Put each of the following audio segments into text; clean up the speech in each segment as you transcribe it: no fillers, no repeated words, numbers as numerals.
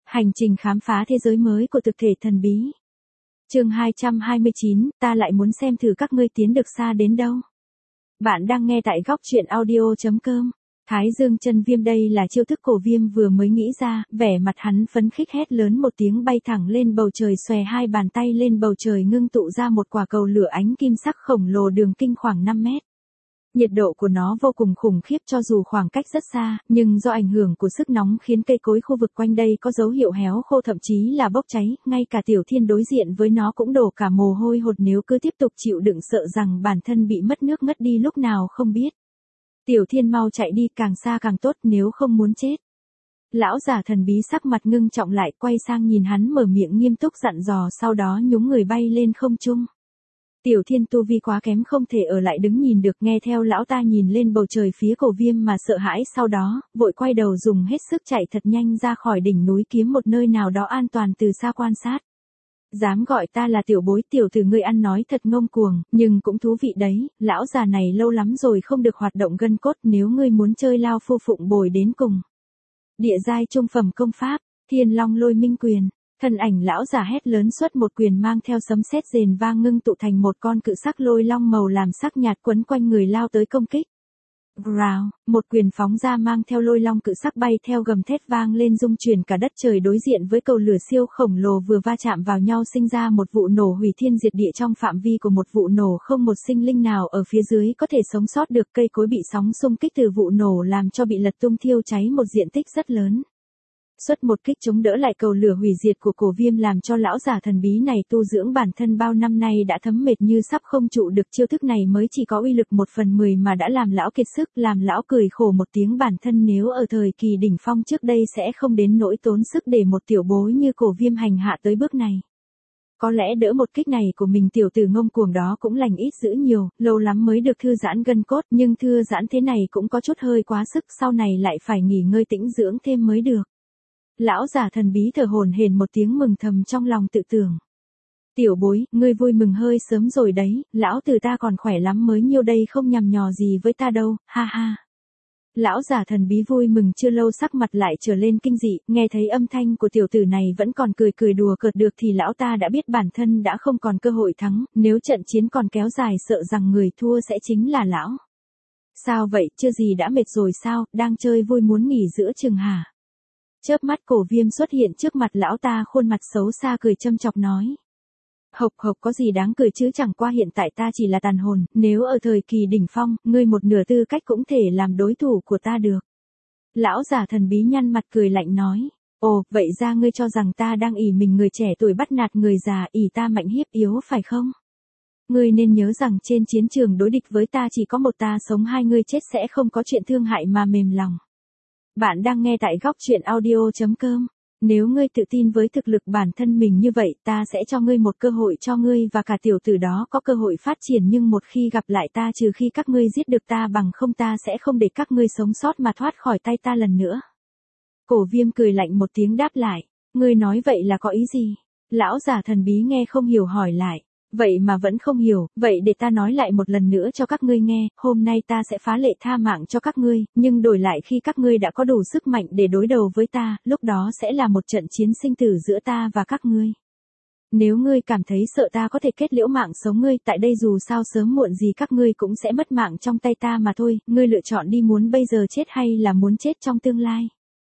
Hành trình khám phá thế giới mới của thực thể thần bí. Chương 229, ta lại muốn xem thử các ngươi tiến được xa đến đâu. Bạn đang nghe tại góc truyện audio.com. Thái Dương chân viêm, đây là chiêu thức cổ viêm vừa mới nghĩ ra, vẻ mặt hắn phấn khích hét lớn một tiếng bay thẳng lên bầu trời, xòe hai bàn tay lên bầu trời ngưng tụ ra một quả cầu lửa ánh kim sắc khổng lồ đường kinh khoảng 5 mét. Nhiệt độ của nó vô cùng khủng khiếp cho dù khoảng cách rất xa, nhưng do ảnh hưởng của sức nóng khiến cây cối khu vực quanh đây có dấu hiệu héo khô, thậm chí là bốc cháy, ngay cả Tiểu Thiên đối diện với nó cũng đổ cả mồ hôi hột, nếu cứ tiếp tục chịu đựng sợ rằng bản thân bị mất nước ngất đi lúc nào không biết. Tiểu Thiên mau chạy đi, càng xa càng tốt, nếu không muốn chết. Lão già thần bí sắc mặt ngưng trọng lại, quay sang nhìn hắn mở miệng nghiêm túc dặn dò, sau đó nhúng người bay lên không trung. Tiểu Thiên tu vi quá kém không thể ở lại đứng nhìn được, nghe theo lão ta nhìn lên bầu trời phía cổ viêm mà sợ hãi, sau đó, vội quay đầu dùng hết sức chạy thật nhanh ra khỏi đỉnh núi, kiếm một nơi nào đó an toàn từ xa quan sát. Dám gọi ta là tiểu bối, tiểu tử ngươi ăn nói thật ngông cuồng, nhưng cũng thú vị đấy, lão già này lâu lắm rồi không được hoạt động gân cốt, nếu ngươi muốn chơi lao phu phụng bồi đến cùng. Địa giai trung phẩm công pháp, Thiên Long Lôi Minh Quyền. Thân ảnh lão già hét lớn xuất một quyền mang theo sấm sét rền vang ngưng tụ thành một con cự sắc lôi long màu làm sắc nhạt quấn quanh người lao tới công kích. Rào, một quyền phóng ra mang theo lôi long cự sắc bay theo gầm thét vang lên rung chuyển cả đất trời, đối diện với cầu lửa siêu khổng lồ vừa va chạm vào nhau sinh ra một vụ nổ hủy thiên diệt địa. Trong phạm vi của một vụ nổ không một sinh linh nào ở phía dưới có thể sống sót được, cây cối bị sóng xung kích từ vụ nổ làm cho bị lật tung thiêu cháy một diện tích rất lớn. Xuất một kích chống đỡ lại cầu lửa hủy diệt của cổ viêm làm cho lão già thần bí này tu dưỡng bản thân bao năm nay đã thấm mệt như sắp không trụ được, chiêu thức này mới chỉ có uy lực 1/10 mà đã làm lão kiệt sức, làm lão cười khổ một tiếng, bản thân nếu ở thời kỳ đỉnh phong trước đây sẽ không đến nỗi tốn sức để một tiểu bối như cổ viêm hành hạ tới bước này. Có lẽ đỡ một kích này của mình, tiểu tử ngông cuồng đó cũng lành ít dữ nhiều, lâu lắm mới được thư giãn gân cốt, nhưng thư giãn thế này cũng có chút hơi quá sức, sau này lại phải nghỉ ngơi tĩnh dưỡng thêm mới được. Lão già thần bí thở hổn hển một tiếng mừng thầm trong lòng tự tưởng. Tiểu bối, ngươi vui mừng hơi sớm rồi đấy, lão tử ta còn khỏe lắm mới nhiêu đây, không nhằm nhò gì với ta đâu, ha ha. Lão già thần bí vui mừng chưa lâu sắc mặt lại trở lên kinh dị, nghe thấy âm thanh của tiểu tử này vẫn còn cười đùa cợt được thì lão ta đã biết bản thân đã không còn cơ hội thắng, nếu trận chiến còn kéo dài sợ rằng người thua sẽ chính là lão. Sao vậy, chưa gì đã mệt rồi sao, đang chơi vui muốn nghỉ giữa chừng hả? Chớp mắt cổ viêm xuất hiện trước mặt lão ta, khuôn mặt xấu xa cười châm chọc nói. Hộc hộc, có gì đáng cười chứ, chẳng qua hiện tại ta chỉ là tàn hồn, nếu ở thời kỳ đỉnh phong, ngươi một nửa tư cách cũng thể làm đối thủ của ta được. Lão già thần bí nhăn mặt cười lạnh nói. Ồ, vậy ra ngươi cho rằng ta đang ỷ mình người trẻ tuổi bắt nạt người già, ỷ ta mạnh hiếp yếu phải không? Ngươi nên nhớ rằng trên chiến trường đối địch với ta chỉ có một ta sống, hai ngươi chết sẽ không có chuyện thương hại mà mềm lòng. Bạn đang nghe tại góc truyện audio.com. Nếu ngươi tự tin với thực lực bản thân mình như vậy, ta sẽ cho ngươi một cơ hội, cho ngươi và cả tiểu tử đó có cơ hội phát triển, nhưng một khi gặp lại ta, trừ khi các ngươi giết được ta, bằng không ta sẽ không để các ngươi sống sót mà thoát khỏi tay ta lần nữa. Cổ viêm cười lạnh một tiếng đáp lại. Ngươi nói vậy là có ý gì? Lão già thần bí nghe không hiểu hỏi lại. Vậy mà vẫn không hiểu, vậy để ta nói lại một lần nữa cho các ngươi nghe, hôm nay ta sẽ phá lệ tha mạng cho các ngươi, nhưng đổi lại khi các ngươi đã có đủ sức mạnh để đối đầu với ta, lúc đó sẽ là một trận chiến sinh tử giữa ta và các ngươi. Nếu ngươi cảm thấy sợ ta có thể kết liễu mạng sống ngươi tại đây, dù sao sớm muộn gì các ngươi cũng sẽ mất mạng trong tay ta mà thôi, ngươi lựa chọn đi, muốn bây giờ chết hay là muốn chết trong tương lai?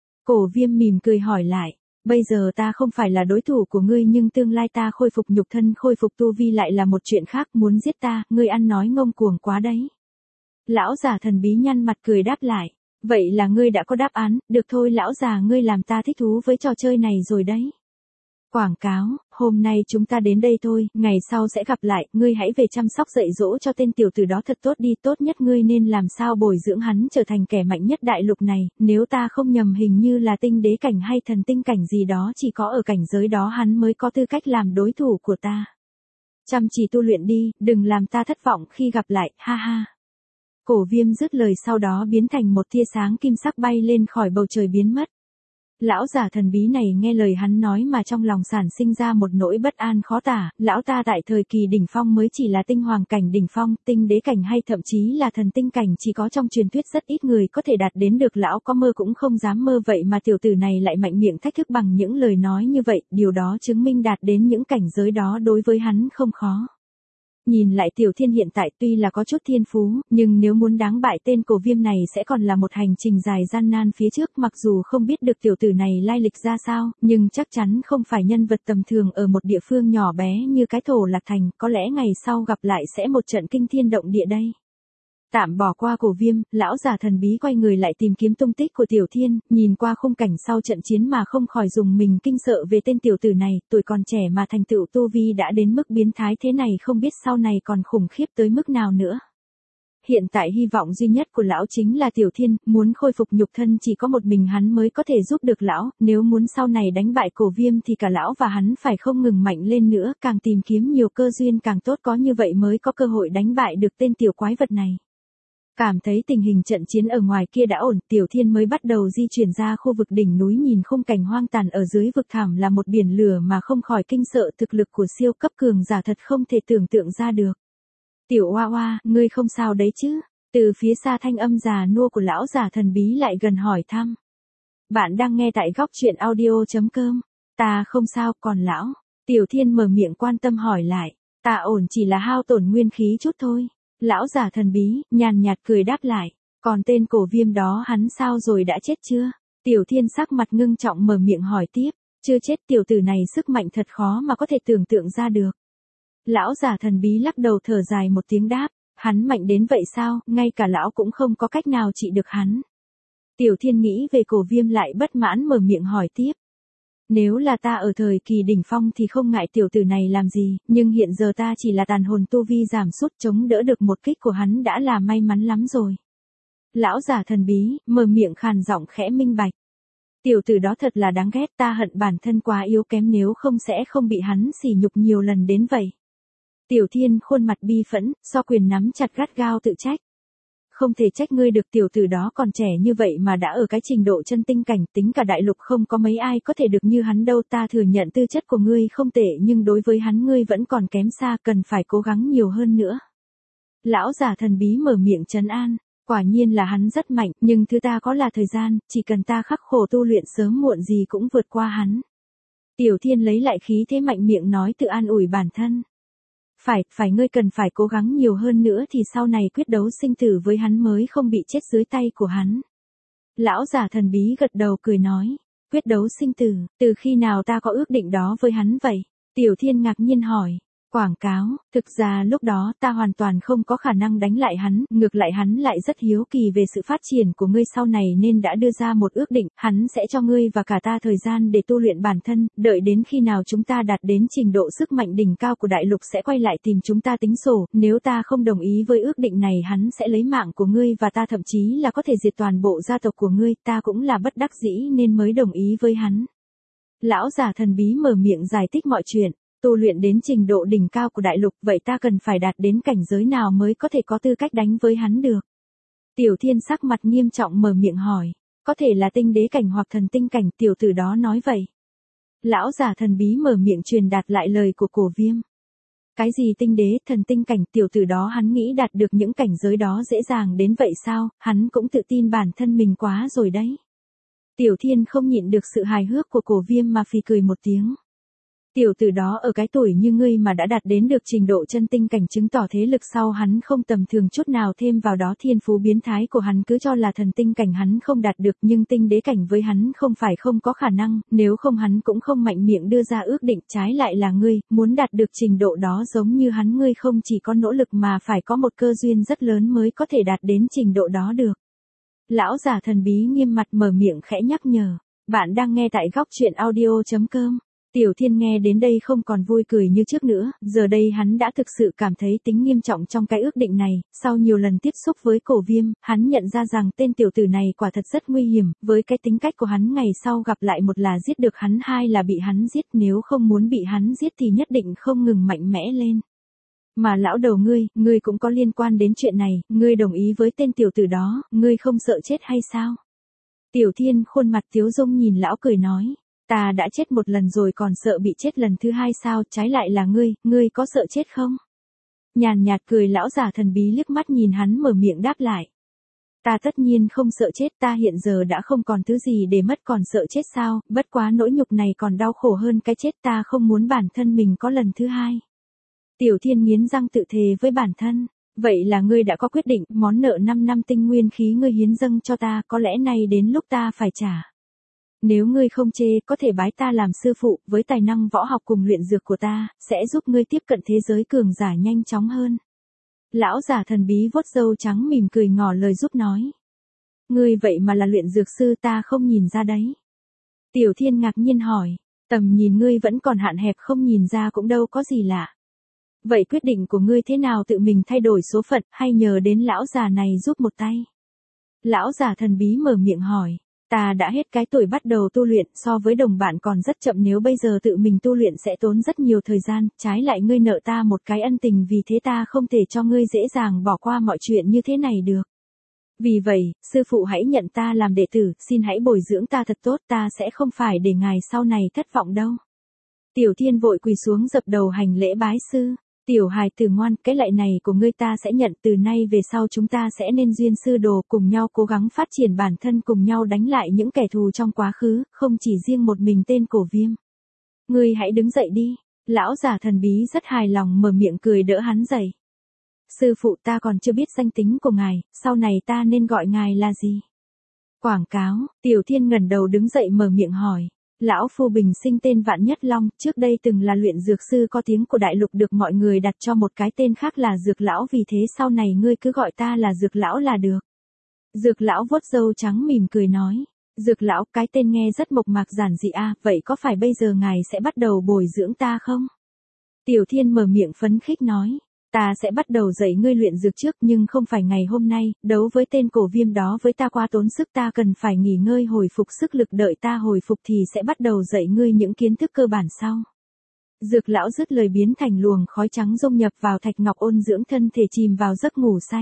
Cổ viêm mỉm cười hỏi lại. Bây giờ ta không phải là đối thủ của ngươi, nhưng tương lai ta khôi phục nhục thân, khôi phục tu vi lại là một chuyện khác, muốn giết ta, ngươi ăn nói ngông cuồng quá đấy. Lão già thần bí nhăn mặt cười đáp lại. Vậy là ngươi đã có đáp án, được thôi lão già, ngươi làm ta thích thú với trò chơi này rồi đấy. Quảng cáo, hôm nay chúng ta đến đây thôi, ngày sau sẽ gặp lại, ngươi hãy về chăm sóc dạy dỗ cho tên tiểu tử đó thật tốt đi, tốt nhất ngươi nên làm sao bồi dưỡng hắn trở thành kẻ mạnh nhất đại lục này, nếu ta không nhầm hình như là tinh đế cảnh hay thần tinh cảnh gì đó, chỉ có ở cảnh giới đó hắn mới có tư cách làm đối thủ của ta. Chăm chỉ tu luyện đi, đừng làm ta thất vọng khi gặp lại, ha ha. Cổ viêm dứt lời sau đó biến thành một tia sáng kim sắc bay lên khỏi bầu trời biến mất. Lão già thần bí này nghe lời hắn nói mà trong lòng sản sinh ra một nỗi bất an khó tả, lão ta tại thời kỳ đỉnh phong mới chỉ là tinh hoàng cảnh đỉnh phong, tinh đế cảnh hay thậm chí là thần tinh cảnh chỉ có trong truyền thuyết rất ít người có thể đạt đến được, lão có mơ cũng không dám mơ, vậy mà tiểu tử này lại mạnh miệng thách thức bằng những lời nói như vậy, điều đó chứng minh đạt đến những cảnh giới đó đối với hắn không khó. Nhìn lại Tiểu Thiên hiện tại tuy là có chút thiên phú, nhưng nếu muốn đánh bại tên Cổ Viêm này sẽ còn là một hành trình dài gian nan phía trước, mặc dù không biết được tiểu tử này lai lịch ra sao, nhưng chắc chắn không phải nhân vật tầm thường ở một địa phương nhỏ bé như cái Thổ Lạc Thành, có lẽ ngày sau gặp lại sẽ một trận kinh thiên động địa đây. Tạm bỏ qua Cổ Viêm, lão già thần bí quay người lại tìm kiếm tung tích của Tiểu Thiên, nhìn qua khung cảnh sau trận chiến mà không khỏi dùng mình kinh sợ về tên tiểu tử này, tuổi còn trẻ mà thành tựu tu vi đã đến mức biến thái thế này, không biết sau này còn khủng khiếp tới mức nào nữa. Hiện tại hy vọng duy nhất của lão chính là Tiểu Thiên, muốn khôi phục nhục thân chỉ có một mình hắn mới có thể giúp được lão, nếu muốn sau này đánh bại Cổ Viêm thì cả lão và hắn phải không ngừng mạnh lên nữa, càng tìm kiếm nhiều cơ duyên càng tốt, có như vậy mới có cơ hội đánh bại được tên tiểu quái vật này. Cảm thấy tình hình trận chiến ở ngoài kia đã ổn, Tiểu Thiên mới bắt đầu di chuyển ra khu vực đỉnh núi, nhìn khung cảnh hoang tàn ở dưới vực thẳm là một biển lửa mà không khỏi kinh sợ, thực lực của siêu cấp cường giả thật không thể tưởng tượng ra được. Tiểu Oa Oa, ngươi không sao đấy chứ? Từ phía xa thanh âm già nua của lão già thần bí lại gần hỏi thăm. Bạn đang nghe tại góc truyện audio.com. Ta không sao, còn lão? Tiểu Thiên mở miệng quan tâm hỏi lại. Ta ổn, chỉ là hao tổn nguyên khí chút thôi. Lão già thần bí, nhàn nhạt cười đáp lại. Còn tên Cổ Viêm đó hắn sao rồi, đã chết chưa? Tiểu Thiên sắc mặt ngưng trọng mở miệng hỏi tiếp. Chưa chết, tiểu tử này sức mạnh thật khó mà có thể tưởng tượng ra được. Lão già thần bí lắc đầu thở dài một tiếng đáp. Hắn mạnh đến vậy sao, ngay cả lão cũng không có cách nào trị được hắn. Tiểu Thiên nghĩ về Cổ Viêm lại bất mãn mở miệng hỏi tiếp. Nếu là ta ở thời kỳ đỉnh phong thì không ngại tiểu tử này làm gì, nhưng hiện giờ ta chỉ là tàn hồn tu vi giảm sút, chống đỡ được một kích của hắn đã là may mắn lắm rồi. Lão già thần bí, mở miệng khàn giọng khẽ minh bạch. Tiểu tử đó thật là đáng ghét, ta hận bản thân quá yếu kém, nếu không sẽ không bị hắn sỉ nhục nhiều lần đến vậy. Tiểu Thiên khuôn mặt bi phẫn, so quyền nắm chặt gắt gao tự trách. Không thể trách ngươi được, tiểu tử đó còn trẻ như vậy mà đã ở cái trình độ chân tinh cảnh, tính cả đại lục không có mấy ai có thể được như hắn đâu, ta thừa nhận tư chất của ngươi không tệ nhưng đối với hắn ngươi vẫn còn kém xa, cần phải cố gắng nhiều hơn nữa. Lão già thần bí mở miệng trấn an, quả nhiên là hắn rất mạnh, nhưng thứ ta có là thời gian, chỉ cần ta khắc khổ tu luyện sớm muộn gì cũng vượt qua hắn. Tiểu Thiên lấy lại khí thế mạnh miệng nói tự an ủi bản thân. Phải ngươi cần phải cố gắng nhiều hơn nữa thì sau này quyết đấu sinh tử với hắn mới không bị chết dưới tay của hắn. Lão già thần bí gật đầu cười nói, quyết đấu sinh tử, từ khi nào ta có ước định đó với hắn vậy? Tiểu Thiên ngạc nhiên hỏi. Quảng cáo, thực ra lúc đó ta hoàn toàn không có khả năng đánh lại hắn, ngược lại hắn lại rất hiếu kỳ về sự phát triển của ngươi sau này nên đã đưa ra một ước định, hắn sẽ cho ngươi và cả ta thời gian để tu luyện bản thân, đợi đến khi nào chúng ta đạt đến trình độ sức mạnh đỉnh cao của đại lục sẽ quay lại tìm chúng ta tính sổ, nếu ta không đồng ý với ước định này hắn sẽ lấy mạng của ngươi và ta, thậm chí là có thể diệt toàn bộ gia tộc của ngươi, ta cũng là bất đắc dĩ nên mới đồng ý với hắn. Lão già thần bí mở miệng giải thích mọi chuyện. Tu luyện đến trình độ đỉnh cao của đại lục, vậy ta cần phải đạt đến cảnh giới nào mới có thể có tư cách đánh với hắn được? Tiểu Thiên sắc mặt nghiêm trọng mở miệng hỏi. Có thể là tinh đế cảnh hoặc thần tinh cảnh, tiểu tử đó nói vậy. Lão già thần bí mở miệng truyền đạt lại lời của Cổ Viêm. Cái gì tinh đế, thần tinh cảnh, tiểu tử đó hắn nghĩ đạt được những cảnh giới đó dễ dàng đến vậy sao, hắn cũng tự tin bản thân mình quá rồi đấy. Tiểu Thiên không nhịn được sự hài hước của Cổ Viêm mà phì cười một tiếng. Tiểu tử đó ở cái tuổi như ngươi mà đã đạt đến được trình độ chân tinh cảnh, chứng tỏ thế lực sau hắn không tầm thường chút nào, thêm vào đó thiên phú biến thái của hắn cứ cho là thần tinh cảnh hắn không đạt được, nhưng tinh đế cảnh với hắn không phải không có khả năng, nếu không hắn cũng không mạnh miệng đưa ra ước định, trái lại là ngươi, muốn đạt được trình độ đó giống như hắn, ngươi không chỉ có nỗ lực mà phải có một cơ duyên rất lớn mới có thể đạt đến trình độ đó được. Lão già thần bí nghiêm mặt mở miệng khẽ nhắc nhở, bạn đang nghe tại góc truyện audio.com. Tiểu Thiên nghe đến đây không còn vui cười như trước nữa, giờ đây hắn đã thực sự cảm thấy tính nghiêm trọng trong cái ước định này, sau nhiều lần tiếp xúc với Cổ Viêm, hắn nhận ra rằng tên tiểu tử này quả thật rất nguy hiểm, với cái tính cách của hắn ngày sau gặp lại, một là giết được hắn, hai là bị hắn giết, nếu không muốn bị hắn giết thì nhất định không ngừng mạnh mẽ lên. Mà lão đầu ngươi cũng có liên quan đến chuyện này, ngươi đồng ý với tên tiểu tử đó, ngươi không sợ chết hay sao? Tiểu Thiên khuôn mặt tiếu dung nhìn lão cười nói, ta đã chết một lần rồi còn sợ bị chết lần thứ hai sao, trái lại là ngươi có sợ chết không? Nhàn nhạt cười lão già thần bí liếc mắt nhìn hắn mở miệng đáp lại. Ta tất nhiên không sợ chết, ta hiện giờ đã không còn thứ gì để mất còn sợ chết sao, bất quá nỗi nhục này còn đau khổ hơn cái chết, ta không muốn bản thân mình có lần thứ hai. Tiểu Thiên nghiến răng tự thề với bản thân, vậy là ngươi đã có quyết định, món nợ 5 năm tinh nguyên khí ngươi hiến dâng cho ta, có lẽ nay đến lúc ta phải trả. Nếu ngươi không chê, có thể bái ta làm sư phụ, với tài năng võ học cùng luyện dược của ta, sẽ giúp ngươi tiếp cận thế giới cường giả nhanh chóng hơn. Lão giả thần bí vuốt râu trắng mỉm cười ngỏ lời giúp nói. Ngươi vậy mà là luyện dược sư, ta không nhìn ra đấy. Tiểu Thiên ngạc nhiên hỏi, tầm nhìn ngươi vẫn còn hạn hẹp, không nhìn ra cũng đâu có gì lạ. Vậy quyết định của ngươi thế nào, tự mình thay đổi số phận hay nhờ đến lão già này giúp một tay? Lão già thần bí mở miệng hỏi. Ta đã hết cái tuổi bắt đầu tu luyện, so với đồng bạn còn rất chậm, nếu bây giờ tự mình tu luyện sẽ tốn rất nhiều thời gian, trái lại ngươi nợ ta một cái ân tình, vì thế ta không thể cho ngươi dễ dàng bỏ qua mọi chuyện như thế này được. Vì vậy, sư phụ hãy nhận ta làm đệ tử, xin hãy bồi dưỡng ta thật tốt, ta sẽ không phải để ngài sau này thất vọng đâu. Tiểu Thiên vội quỳ xuống dập đầu hành lễ bái sư. Tiểu hài tử ngoan, cái lạy này của ngươi ta sẽ nhận, từ nay về sau chúng ta sẽ nên duyên sư đồ, cùng nhau cố gắng phát triển bản thân, cùng nhau đánh lại những kẻ thù trong quá khứ, không chỉ riêng một mình tên Cổ Viêm. Ngươi hãy đứng dậy đi. Lão già thần bí rất hài lòng mở miệng cười đỡ hắn dậy. Sư phụ, ta còn chưa biết danh tính của ngài, sau này ta nên gọi ngài là gì? Quảng cáo. Tiểu Thiên ngẩng đầu đứng dậy mở miệng hỏi. Lão phu bình sinh tên Vạn Nhất Long, trước đây từng là luyện dược sư có tiếng của đại lục, được mọi người đặt cho một cái tên khác là Dược Lão, vì thế sau này ngươi cứ gọi ta là Dược Lão là được. Dược Lão vuốt râu trắng mỉm cười nói. Dược Lão, cái tên nghe rất mộc mạc giản dị a, vậy có phải bây giờ ngài sẽ bắt đầu bồi dưỡng ta không? Tiểu Thiên mở miệng phấn khích nói. Ta sẽ bắt đầu dạy ngươi luyện dược trước, nhưng không phải ngày hôm nay, đấu với tên Cổ Viêm đó với ta quá tốn sức, ta cần phải nghỉ ngơi hồi phục sức lực, đợi ta hồi phục thì sẽ bắt đầu dạy ngươi những kiến thức cơ bản sau. Dược Lão dứt lời biến thành luồng khói trắng dung nhập vào thạch ngọc, ôn dưỡng thân thể, chìm vào giấc ngủ say.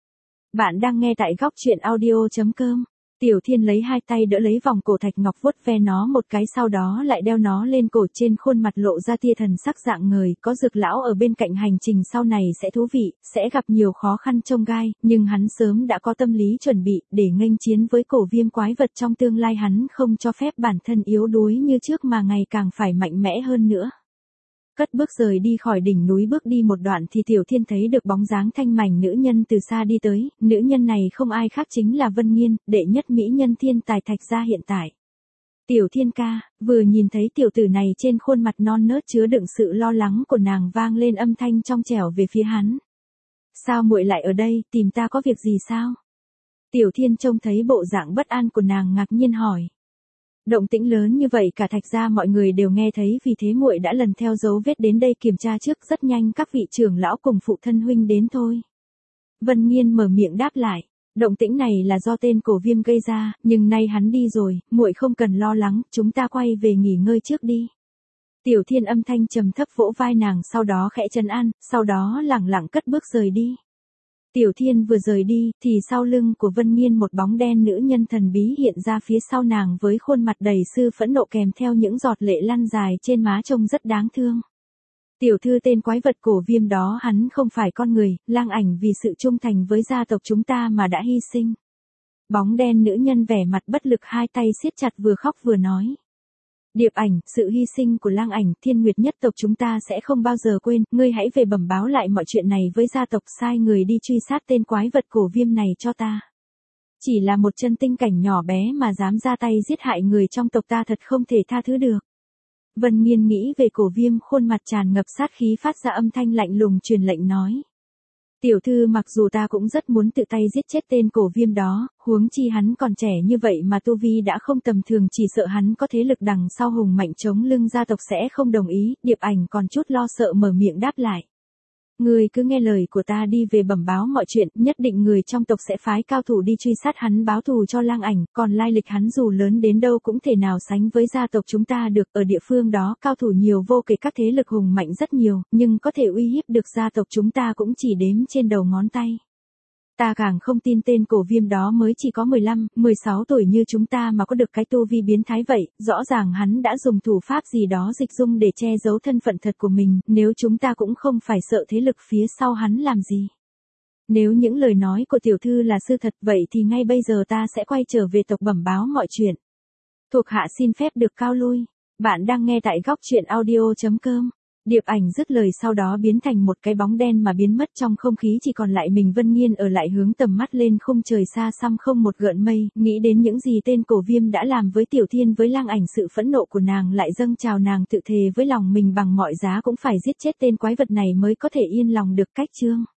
Bạn đang nghe tại góc truyện audio.com. Tiểu Thiên lấy hai tay đỡ lấy vòng cổ thạch ngọc, vuốt ve nó một cái, sau đó lại đeo nó lên cổ, trên khuôn mặt lộ ra tia thần sắc dạng ngời, có Dược Lão ở bên cạnh, hành trình sau này sẽ thú vị, sẽ gặp nhiều khó khăn chông gai, nhưng hắn sớm đã có tâm lý chuẩn bị, để nghênh chiến với Cổ Viêm quái vật trong tương lai, hắn không cho phép bản thân yếu đuối như trước mà ngày càng phải mạnh mẽ hơn nữa. Cất bước rời đi khỏi đỉnh núi, bước đi một đoạn thì Tiểu Thiên thấy được bóng dáng thanh mảnh nữ nhân từ xa đi tới, nữ nhân này không ai khác chính là Vân Nghiên, đệ nhất mỹ nhân thiên tài Thạch gia hiện tại. Tiểu Thiên ca, vừa nhìn thấy tiểu tử này, trên khuôn mặt non nớt chứa đựng sự lo lắng của nàng vang lên âm thanh trong trẻo về phía hắn. Sao muội lại ở đây, tìm ta có việc gì sao? Tiểu Thiên trông thấy bộ dạng bất an của nàng ngạc nhiên hỏi. Động tĩnh lớn như vậy cả Thạch gia mọi người đều nghe thấy, vì thế muội đã lần theo dấu vết đến đây kiểm tra trước, rất nhanh các vị trưởng lão cùng phụ thân huynh đến thôi. Vân Nghiên mở miệng đáp lại, động tĩnh này là do tên Cổ Viêm gây ra, nhưng nay hắn đi rồi, muội không cần lo lắng, chúng ta quay về nghỉ ngơi trước đi. Tiểu Thiên âm thanh trầm thấp vỗ vai nàng, sau đó khẽ trấn an, sau đó lẳng lặng cất bước rời đi. Tiểu Thiên vừa rời đi, thì sau lưng của Vân Nghiên một bóng đen nữ nhân thần bí hiện ra phía sau nàng, với khuôn mặt đầy sự phẫn nộ kèm theo những giọt lệ lăn dài trên má, trông rất đáng thương. Tiểu thư, tên quái vật Cổ Viêm đó hắn không phải con người, Lang Ảnh vì sự trung thành với gia tộc chúng ta mà đã hy sinh. Bóng đen nữ nhân vẻ mặt bất lực, hai tay siết chặt, vừa khóc vừa nói. Điệp Ảnh, sự hy sinh của Lang Ảnh, Thiên Nguyệt nhất tộc chúng ta sẽ không bao giờ quên, ngươi hãy về bẩm báo lại mọi chuyện này với gia tộc, sai người đi truy sát tên quái vật Cổ Viêm này cho ta. Chỉ là một chân tinh cảnh nhỏ bé mà dám ra tay giết hại người trong tộc ta, thật không thể tha thứ được. Vân Nghiên nghĩ về Cổ Viêm, khuôn mặt tràn ngập sát khí, phát ra âm thanh lạnh lùng truyền lệnh nói. Tiểu thư, mặc dù ta cũng rất muốn tự tay giết chết tên Cổ Viêm đó, huống chi hắn còn trẻ như vậy mà tu vi đã không tầm thường, chỉ sợ hắn có thế lực đằng sau hùng mạnh chống lưng gia tộc sẽ không đồng ý. Điệp Ảnh còn chút lo sợ mở miệng đáp lại. Ngươi cứ nghe lời của ta đi về bẩm báo mọi chuyện, nhất định người trong tộc sẽ phái cao thủ đi truy sát hắn, báo thù cho Lang Ảnh, còn lai lịch hắn dù lớn đến đâu cũng thể nào sánh với gia tộc chúng ta được, ở địa phương đó cao thủ nhiều vô kể, các thế lực hùng mạnh rất nhiều, nhưng có thể uy hiếp được gia tộc chúng ta cũng chỉ đếm trên đầu ngón tay. Ta càng không tin tên cổ viêm đó mới chỉ có 15, 16 tuổi như chúng ta mà có được cái tu vi biến thái vậy, rõ ràng hắn đã dùng thủ pháp gì đó dịch dung để che giấu thân phận thật của mình, nếu chúng ta cũng không phải sợ thế lực phía sau hắn làm gì. Nếu những lời nói của tiểu thư là sự thật vậy thì ngay bây giờ ta sẽ quay trở về tộc bẩm báo mọi chuyện. Thuộc hạ xin phép được cáo lui. Bạn đang nghe tại góc truyện audio.com. Điệp Ảnh dứt lời sau đó biến thành một cái bóng đen mà biến mất trong không khí, chỉ còn lại mình Vân Nghiên ở lại hướng tầm mắt lên khung trời xa xăm không một gợn mây, nghĩ đến những gì tên cổ viêm đã làm với Tiểu Thiên với Lang Ảnh, sự phẫn nộ của nàng lại dâng trào, nàng tự thề với lòng mình bằng mọi giá cũng phải giết chết tên quái vật này mới có thể yên lòng được. Cách chương